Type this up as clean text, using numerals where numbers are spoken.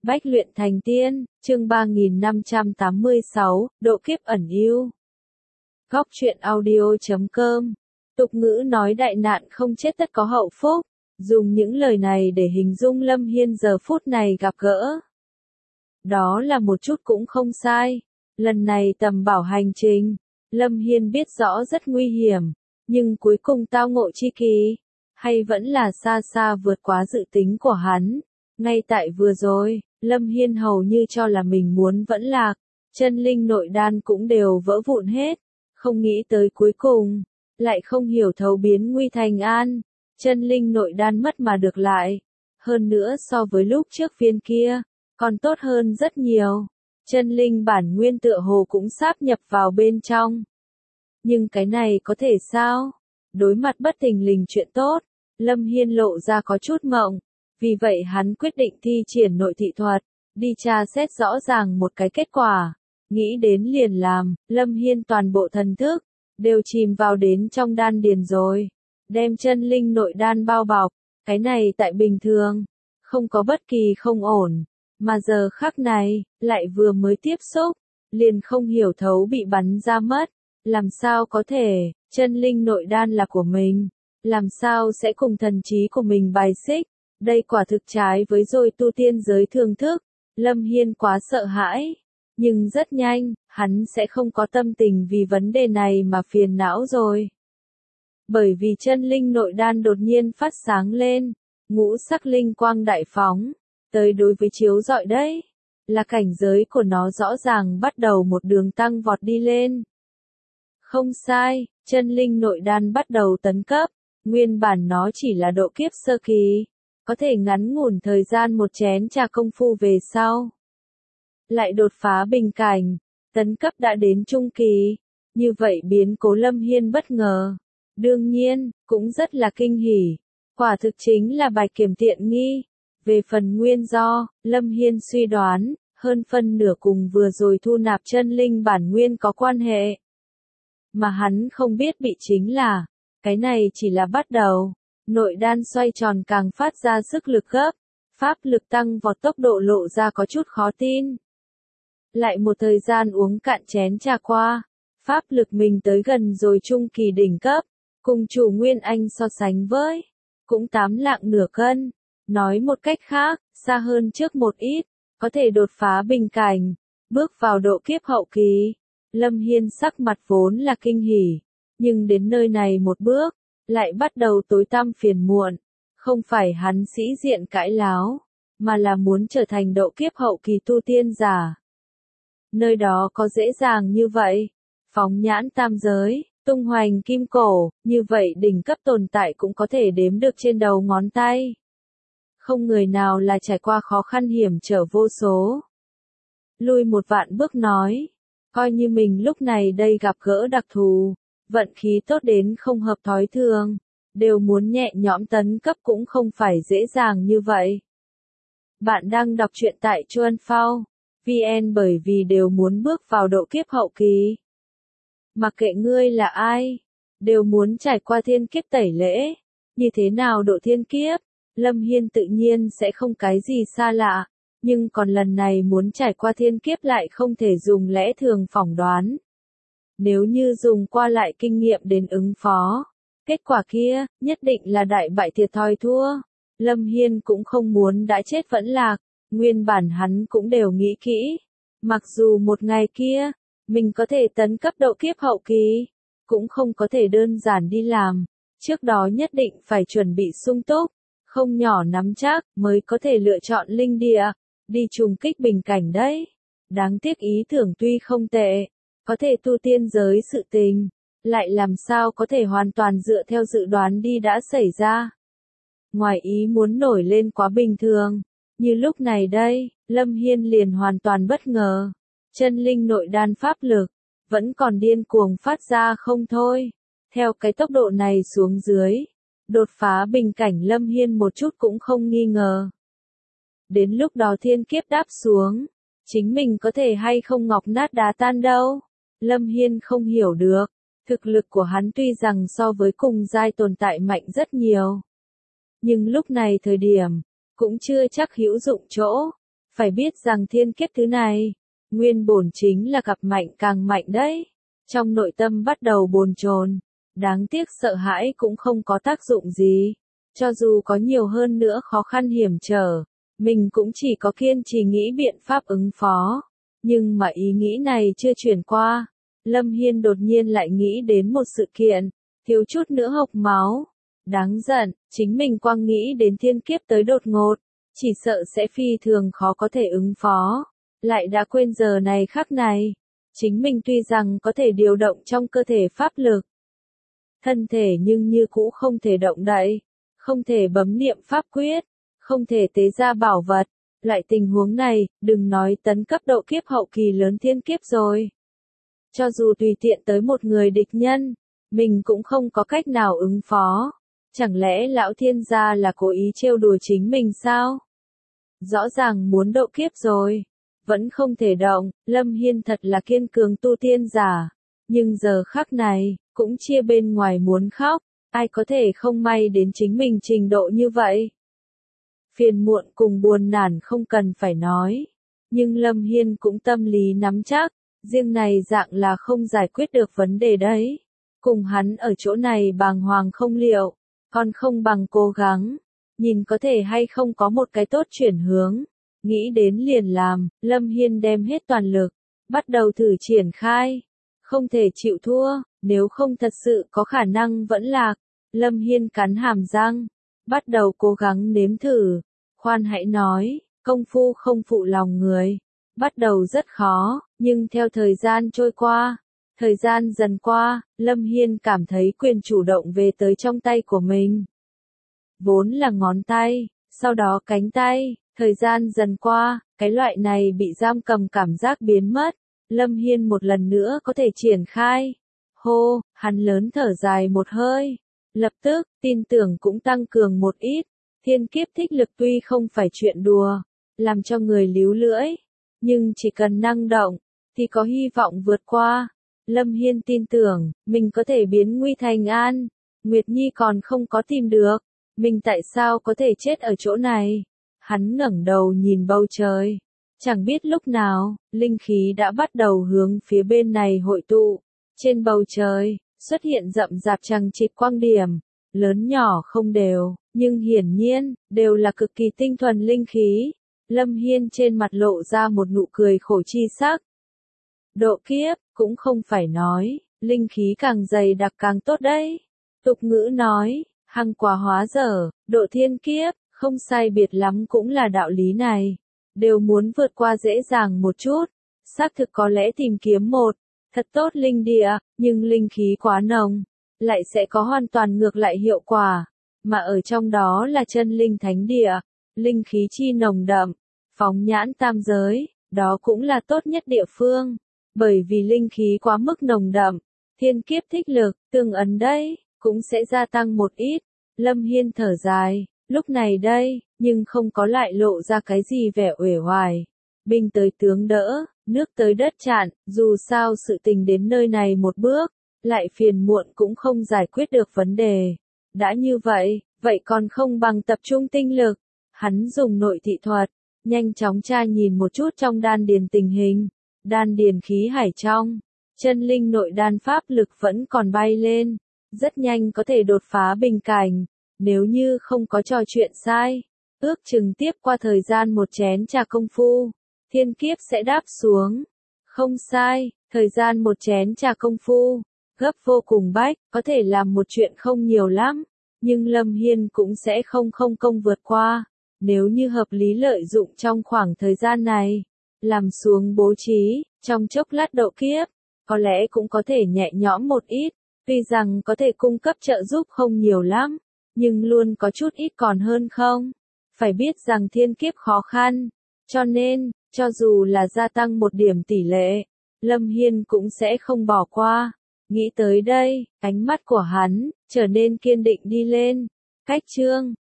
Bách luyện thành tiên, chương 3586, độ kiếp ẩn yêu. Góc truyện audio.com. Tục ngữ nói đại nạn không chết tất có hậu phúc, dùng những lời này để hình dung Lâm Hiên giờ phút này gặp gỡ. Đó là một chút cũng không sai. Lần này tầm bảo hành trình, Lâm Hiên biết rõ rất nguy hiểm, nhưng cuối cùng tao ngộ chi kỳ, hay vẫn là xa xa vượt quá dự tính của hắn. Ngay tại vừa rồi, Lâm Hiên hầu như cho là mình muốn vẫn lạc, chân linh nội đan cũng đều vỡ vụn hết, không nghĩ tới cuối cùng, lại không hiểu thấu biến nguy thành an, chân linh nội đan mất mà được lại, hơn nữa so với lúc trước viên kia, còn tốt hơn rất nhiều, chân linh bản nguyên tựa hồ cũng sáp nhập vào bên trong. Nhưng cái này có thể sao? Đối mặt bất thình lình chuyện tốt, Lâm Hiên lộ ra có chút mộng. Vì vậy hắn quyết định thi triển nội thị thuật, đi tra xét rõ ràng một cái kết quả. Nghĩ đến liền làm, Lâm Hiên toàn bộ thần thức, đều chìm vào đến trong đan điền rồi. Đem chân linh nội đan bao bọc, cái này tại bình thường, không có bất kỳ không ổn. Mà giờ khắc này, lại vừa mới tiếp xúc, liền không hiểu thấu bị bắn ra mất. Làm sao có thể, chân linh nội đan là của mình, làm sao sẽ cùng thần trí của mình bài xích. Đây quả thực trái với rồi tu tiên giới thường thức, Lâm Hiên quá sợ hãi. Nhưng rất nhanh, hắn sẽ không có tâm tình vì vấn đề này mà phiền não rồi. Bởi vì chân linh nội đan đột nhiên phát sáng lên, ngũ sắc linh quang đại phóng, tới đối với chiếu rọi đấy, là cảnh giới của nó rõ ràng bắt đầu một đường tăng vọt đi lên. Không sai, chân linh nội đan bắt đầu tấn cấp, nguyên bản nó chỉ là độ kiếp sơ kỳ. Có thể ngắn ngủn thời gian một chén trà công phu về sau. Lại đột phá bình cảnh, tấn cấp đã đến trung kỳ. Như vậy biến cố Lâm Hiên bất ngờ. Đương nhiên, cũng rất là kinh hỉ. Quả thực chính là bài kiểm tiện nghi. Về phần nguyên do, Lâm Hiên suy đoán, hơn phân nửa cùng vừa rồi thu nạp chân linh bản nguyên có quan hệ. Mà hắn không biết bị chính là, cái này chỉ là bắt đầu. Nội đan xoay tròn càng phát ra sức lực gấp, pháp lực tăng vọt tốc độ lộ ra có chút khó tin. Lại một thời gian uống cạn chén trà qua, pháp lực mình tới gần rồi trung kỳ đỉnh cấp, cùng chủ Nguyên Anh so sánh với, cũng 8 lạng nửa cân, nói một cách khác, xa hơn trước một ít, có thể đột phá bình cảnh, bước vào độ kiếp hậu kỳ. Lâm Hiên sắc mặt vốn là kinh hỉ, nhưng đến nơi này một bước, lại bắt đầu tối tăm phiền muộn, không phải hắn sĩ diện cãi láo, mà là muốn trở thành độ kiếp hậu kỳ tu tiên giả. Nơi đó có dễ dàng như vậy, phóng nhãn tam giới, tung hoành kim cổ, như vậy đỉnh cấp tồn tại cũng có thể đếm được trên đầu ngón tay. Không người nào là trải qua khó khăn hiểm trở vô số. Lui một vạn bước nói, coi như mình lúc này đây gặp gỡ đặc thù. Vận khí tốt đến không hợp thói thường, đều muốn nhẹ nhõm tấn cấp cũng không phải dễ dàng như vậy. Bạn đang đọc truyện tại Chuan Phao, VN bởi vì đều muốn bước vào độ kiếp hậu kỳ. Mặc kệ ngươi là ai, đều muốn trải qua thiên kiếp tẩy lễ, như thế nào độ thiên kiếp, Lâm Hiên tự nhiên sẽ không cái gì xa lạ, nhưng còn lần này muốn trải qua thiên kiếp lại không thể dùng lẽ thường phỏng đoán. Nếu như dùng qua lại kinh nghiệm đến ứng phó, kết quả kia, nhất định là đại bại thiệt thòi thua. Lâm Hiên cũng không muốn đã chết vẫn lạc, nguyên bản hắn cũng đều nghĩ kỹ. Mặc dù một ngày kia, mình có thể tấn cấp độ kiếp hậu kỳ, cũng không có thể đơn giản đi làm. Trước đó nhất định phải chuẩn bị sung túc, không nhỏ nắm chắc, mới có thể lựa chọn linh địa, đi trùng kích bình cảnh đấy. Đáng tiếc ý tưởng tuy không tệ, có thể tu tiên giới sự tình, lại làm sao có thể hoàn toàn dựa theo dự đoán đi đã xảy ra. Ngoài ý muốn nổi lên quá bình thường, như lúc này đây, Lâm Hiên liền hoàn toàn bất ngờ. Chân linh nội đan pháp lực, vẫn còn điên cuồng phát ra không thôi. Theo cái tốc độ này xuống dưới, đột phá bình cảnh Lâm Hiên một chút cũng không nghi ngờ. Đến lúc đó thiên kiếp đáp xuống, chính mình có thể hay không ngọc nát đá tan đâu. Lâm Hiên không hiểu được, thực lực của hắn tuy rằng so với cùng giai tồn tại mạnh rất nhiều. Nhưng lúc này thời điểm, cũng chưa chắc hữu dụng chỗ. Phải biết rằng thiên kiếp thứ này, nguyên bổn chính là gặp mạnh càng mạnh đấy. Trong nội tâm bắt đầu bồn chồn, đáng tiếc sợ hãi cũng không có tác dụng gì. Cho dù có nhiều hơn nữa khó khăn hiểm trở, mình cũng chỉ có kiên trì nghĩ biện pháp ứng phó. Nhưng mà ý nghĩ này chưa chuyển qua, Lâm Hiên đột nhiên lại nghĩ đến một sự kiện, thiếu chút nữa hộc máu. Đáng giận, chính mình quang nghĩ đến thiên kiếp tới đột ngột, chỉ sợ sẽ phi thường khó có thể ứng phó. Lại đã quên giờ này khắc này, chính mình tuy rằng có thể điều động trong cơ thể pháp lực, thân thể nhưng như cũ không thể động đậy, không thể bấm niệm pháp quyết, không thể tế ra bảo vật. Loại tình huống này, đừng nói tấn cấp độ kiếp hậu kỳ lớn thiên kiếp rồi. Cho dù tùy tiện tới một người địch nhân, mình cũng không có cách nào ứng phó. Chẳng lẽ lão thiên gia là cố ý trêu đùa chính mình sao? Rõ ràng muốn độ kiếp rồi, vẫn không thể động. Lâm Hiên thật là kiên cường tu tiên giả, nhưng giờ khắc này, cũng chia bên ngoài muốn khóc. Ai có thể không may đến chính mình trình độ như vậy? Phiền muộn cùng buồn nản không cần phải nói, nhưng Lâm Hiên cũng tâm lý nắm chắc, riêng này dạng là không giải quyết được vấn đề đấy. Cùng hắn ở chỗ này bàng hoàng không liệu, còn không bằng cố gắng, nhìn có thể hay không có một cái tốt chuyển hướng. Nghĩ đến liền làm, Lâm Hiên đem hết toàn lực, bắt đầu thử triển khai. Không thể chịu thua, nếu không thật sự có khả năng vẫn lạc. Lâm Hiên cắn hàm răng, bắt đầu cố gắng nếm thử. Khoan hãy nói, công phu không phụ lòng người. Bắt đầu rất khó, nhưng theo thời gian trôi qua, thời gian dần qua, Lâm Hiên cảm thấy quyền chủ động về tới trong tay của mình. Vốn là ngón tay, sau đó cánh tay, thời gian dần qua, cái loại này bị giam cầm cảm giác biến mất. Lâm Hiên một lần nữa có thể triển khai. Hô, hắn lớn thở dài một hơi. Lập tức, tin tưởng cũng tăng cường một ít. Thiên kiếp thích lực tuy không phải chuyện đùa, làm cho người líu lưỡi, nhưng chỉ cần năng động, thì có hy vọng vượt qua. Lâm Hiên tin tưởng, mình có thể biến nguy thành an. Nguyệt Nhi còn không có tìm được, mình tại sao có thể chết ở chỗ này? Hắn ngẩng đầu nhìn bầu trời. Chẳng biết lúc nào, linh khí đã bắt đầu hướng phía bên này hội tụ. Trên bầu trời, xuất hiện rậm rạp chằng chịt quang điểm, lớn nhỏ không đều, nhưng hiển nhiên, đều là cực kỳ tinh thuần linh khí. Lâm Hiên trên mặt lộ ra một nụ cười khổ chi sắc. Độ kiếp, cũng không phải nói, linh khí càng dày đặc càng tốt đấy. Tục ngữ nói, hăng quá hóa dở, độ thiên kiếp, không sai biệt lắm cũng là đạo lý này. Đều muốn vượt qua dễ dàng một chút. Xác thực có lẽ tìm kiếm một, thật tốt linh địa, nhưng linh khí quá nồng, lại sẽ có hoàn toàn ngược lại hiệu quả. Mà ở trong đó là chân linh thánh địa, linh khí chi nồng đậm, phóng nhãn tam giới, đó cũng là tốt nhất địa phương. Bởi vì linh khí quá mức nồng đậm, thiên kiếp thích lực, tương ấn đấy, cũng sẽ gia tăng một ít. Lâm Hiên thở dài, lúc này đây, nhưng không có lại lộ ra cái gì vẻ uể oải. Binh tới tướng đỡ, nước tới đất chặn, dù sao sự tình đến nơi này một bước, lại phiền muộn cũng không giải quyết được vấn đề. Đã như vậy, vậy còn không bằng tập trung tinh lực. Hắn dùng nội thị thuật, nhanh chóng tra nhìn một chút trong đan điền tình hình. Đan điền khí hải trong, chân linh nội đan pháp lực vẫn còn bay lên, rất nhanh có thể đột phá bình cảnh. Nếu như không có trò chuyện sai, ước chừng tiếp qua thời gian một chén trà công phu, thiên kiếp sẽ đáp xuống. Không sai, thời gian một chén trà công phu, gấp vô cùng bách, có thể làm một chuyện không nhiều lắm, nhưng Lâm Hiên cũng sẽ không công vượt qua. Nếu như hợp lý lợi dụng trong khoảng thời gian này, làm xuống bố trí, trong chốc lát độ kiếp, có lẽ cũng có thể nhẹ nhõm một ít. Tuy rằng có thể cung cấp trợ giúp không nhiều lắm, nhưng luôn có chút ít còn hơn không. Phải biết rằng thiên kiếp khó khăn, cho nên, cho dù là gia tăng một điểm tỷ lệ, Lâm Hiên cũng sẽ không bỏ qua. Nghĩ tới đây, ánh mắt của hắn trở nên kiên định đi lên. Cách chương